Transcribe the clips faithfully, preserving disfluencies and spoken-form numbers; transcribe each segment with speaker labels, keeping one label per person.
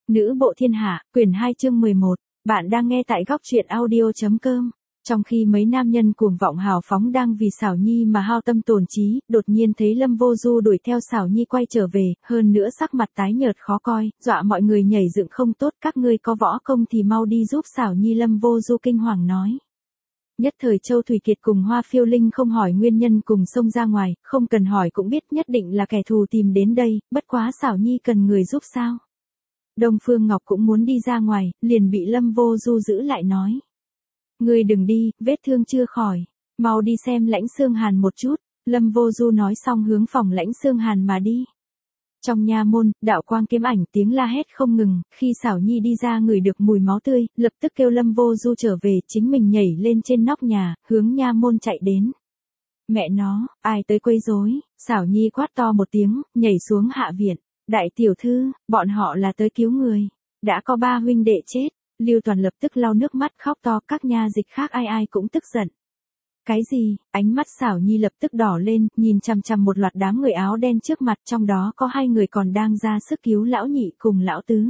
Speaker 1: Nữ bộ thiên hạ, quyển hai chương mười một. Bạn đang nghe tại góc truyện audio.com. Trong khi mấy nam nhân cuồng vọng hào phóng đang vì Xảo Nhi mà hao tâm tổn trí, đột nhiên thấy Lâm Vô Du đuổi theo Xảo Nhi quay trở về, hơn nữa sắc mặt tái nhợt khó coi, dọa mọi người nhảy dựng không tốt, các ngươi có võ công thì mau đi giúp Xảo Nhi. Lâm Vô Du kinh hoàng nói. Nhất thời Châu Thủy Kiệt cùng Hoa Phiêu Linh không hỏi nguyên nhân cùng xông ra ngoài, không cần hỏi cũng biết nhất định là kẻ thù tìm đến đây, bất quá Xảo Nhi cần người giúp sao? Đông Phương Ngọc cũng muốn đi ra ngoài, liền bị Lâm Vô Du giữ lại nói. Ngươi đừng đi, vết thương chưa khỏi, mau đi xem Lãnh Xương Hàn một chút. Lâm Vô Du nói xong hướng phòng Lãnh Xương Hàn mà đi. Trong nha môn, đạo quang kiếm ảnh tiếng la hét không ngừng, khi Xảo Nhi đi ra ngửi được mùi máu tươi, lập tức kêu Lâm Vô Du trở về, chính mình nhảy lên trên nóc nhà, hướng nha môn chạy đến. Mẹ nó, ai tới quấy rối? Xảo Nhi quát to một tiếng, nhảy xuống hạ viện. Đại tiểu thư, bọn họ là tới cứu người. Đã có ba huynh đệ chết. Lưu Toàn lập tức lau nước mắt khóc to, các nha dịch khác ai ai cũng tức giận. Cái gì? Ánh mắt Xảo Nhi lập tức đỏ lên, nhìn chằm chằm một loạt đám người áo đen trước mặt, trong đó có hai người còn đang ra sức cứu lão nhị cùng lão tứ.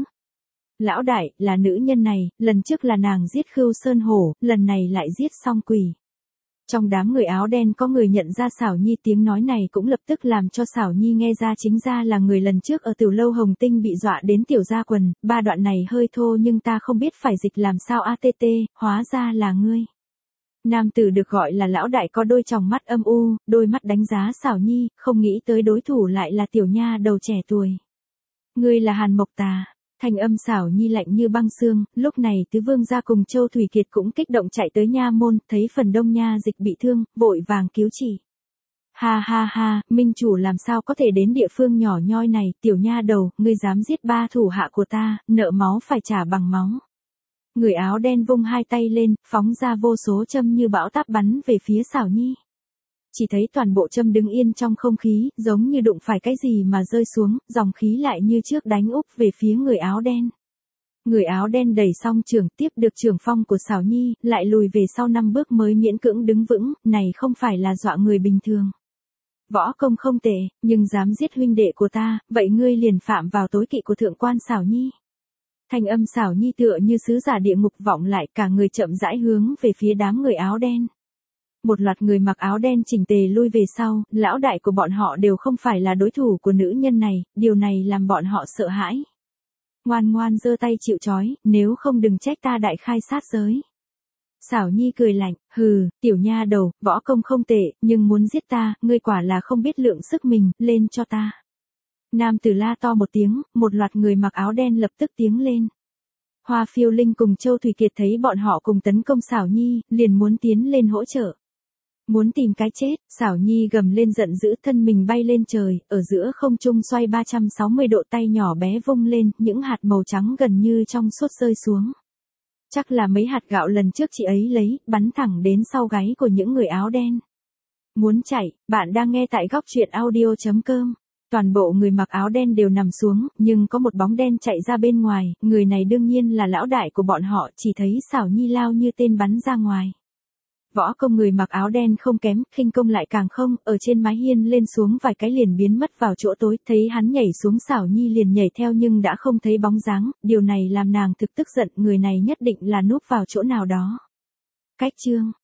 Speaker 1: Lão đại, là nữ nhân này, lần trước là nàng giết Khưu Sơn Hổ, lần này lại giết Song Quỷ. Trong đám người áo đen có người nhận ra Xảo Nhi, tiếng nói này cũng lập tức làm cho Xảo Nhi nghe ra chính ra là người lần trước ở Tiểu Lâu Hồng Tinh bị dọa đến tiểu gia quần, ba đoạn này hơi thô nhưng ta không biết phải dịch làm sao. A T T, hóa ra là ngươi. Nam tử được gọi là lão đại có đôi tròng mắt âm u, đôi mắt đánh giá Xảo Nhi, không nghĩ tới đối thủ lại là tiểu nha đầu trẻ tuổi. Ngươi là Hàn Mộc Tà. Thanh âm Xảo Nhi lạnh như băng xương, lúc này Tứ Vương gia cùng Châu Thủy Kiệt cũng kích động chạy tới nha môn, thấy phần đông nha dịch bị thương, vội vàng cứu chỉ. Ha ha ha, minh chủ làm sao có thể đến địa phương nhỏ nhoi này, tiểu nha đầu, ngươi dám giết ba thủ hạ của ta, nợ máu phải trả bằng máu. Người áo đen vung hai tay lên, phóng ra vô số châm như bão táp bắn về phía Xảo Nhi. Chỉ thấy toàn bộ châm đứng yên trong không khí, giống như đụng phải cái gì mà rơi xuống, dòng khí lại như trước đánh úp về phía người áo đen. Người áo đen đẩy xong trường, tiếp được trường phong của Xảo Nhi, lại lùi về sau năm bước mới miễn cưỡng đứng vững, này không phải là dọa người bình thường. Võ công không tệ, nhưng dám giết huynh đệ của ta, vậy ngươi liền phạm vào tối kỵ của thượng quan Xảo Nhi. Thanh âm Xảo Nhi tựa như sứ giả địa ngục vọng lại, cả người chậm rãi hướng về phía đám người áo đen. Một loạt người mặc áo đen chỉnh tề lui về sau, lão đại của bọn họ đều không phải là đối thủ của nữ nhân này, điều này làm bọn họ sợ hãi. Ngoan ngoan giơ tay chịu trói, nếu không đừng trách ta đại khai sát giới. Xảo Nhi cười lạnh, hừ, tiểu nha đầu, võ công không tệ, nhưng muốn giết ta, ngươi quả là không biết lượng sức mình, lên cho ta. Nam tử la to một tiếng, một loạt người mặc áo đen lập tức tiến lên. Hoa Phiêu Linh cùng Châu Thủy Kiệt thấy bọn họ cùng tấn công Xảo Nhi, liền muốn tiến lên hỗ trợ. Muốn tìm cái chết, Xảo Nhi gầm lên giận dữ, thân mình bay lên trời, ở giữa không trung xoay ba trăm sáu mươi độ, tay nhỏ bé vung lên, những hạt màu trắng gần như trong suốt rơi xuống. Chắc là mấy hạt gạo lần trước chị ấy lấy, bắn thẳng đến sau gáy của những người áo đen. Muốn chạy, bạn đang nghe tại góc truyện audio.com. Toàn bộ người mặc áo đen đều nằm xuống, nhưng có một bóng đen chạy ra bên ngoài, người này đương nhiên là lão đại của bọn họ, chỉ thấy Xảo Nhi lao như tên bắn ra ngoài. Võ công người mặc áo đen không kém, khinh công lại càng không, ở trên mái hiên lên xuống vài cái liền biến mất vào chỗ tối, thấy hắn nhảy xuống Xảo Nhi liền nhảy theo nhưng đã không thấy bóng dáng, điều này làm nàng thực tức giận, người này nhất định là núp vào chỗ nào đó. Cách chương,